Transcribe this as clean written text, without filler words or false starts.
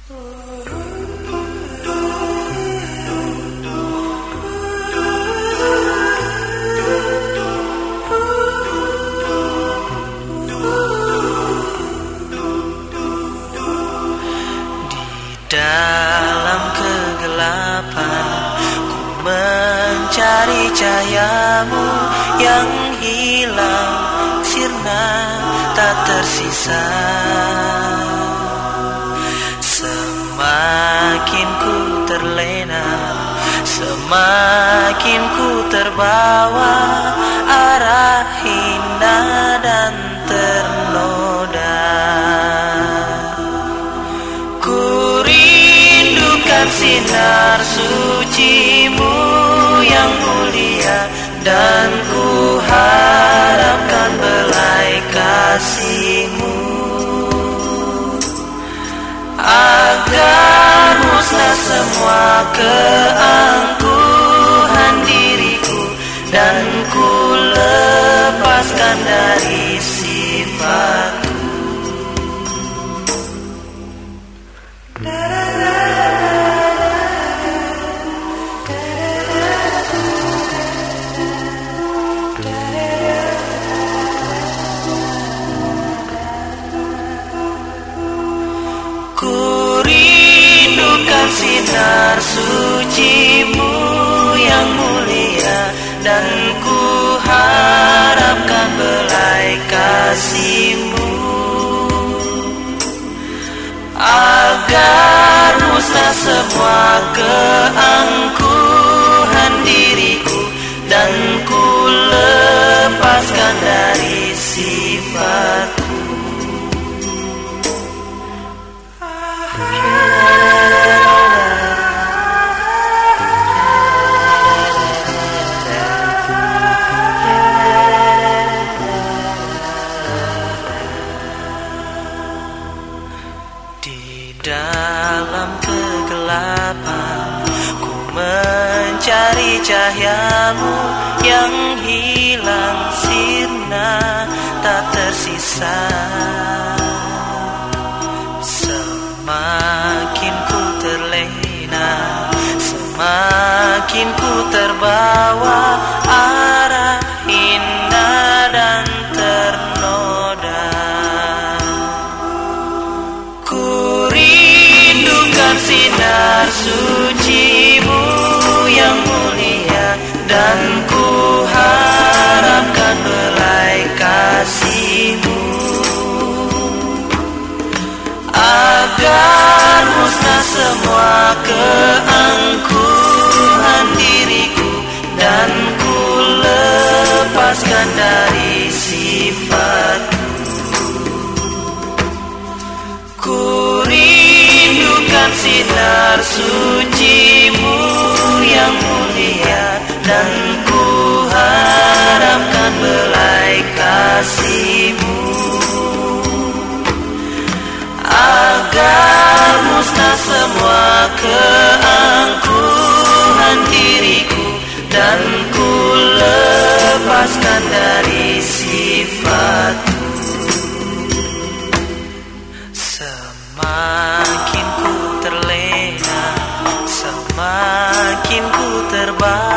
Dalam kegelapan ku mencari cahayamu yang hilang sirna tak tersisa. Semakin ku terlena, semakin ku terbawa arah hina dan ternoda. Sinar sucimu yang mulia, dan ku harapkan belai kasihmu, agar musnah semua keangkuhan diriku, dan ku lepaskan dari sifatku. Sinar sucimu yang mulia, dan ku harapkan belai kasihmu, agar musnah semua keangkuhan diriku, dan ku lepaskan dari sifatku. Dalam kegelapan ku mencari cahayamu yang hilang sirna tak tersisa. Semakin ku terlena, semakin ku terbawa arah hina dan ternoda. Sinar sucimu yang mulia, dan ku harapkan belai kasihmu, agar musnah semua keangkuhan diriku, dan ku lepaskan dari sifatku. Sinar sucimu yang mulia, dan ku harapkan belai kasihmu, agar musnah semua keangkuhan diriku, dan ku lepaskan dari sifatku. Semakin ku terlena, semakin ku terbawa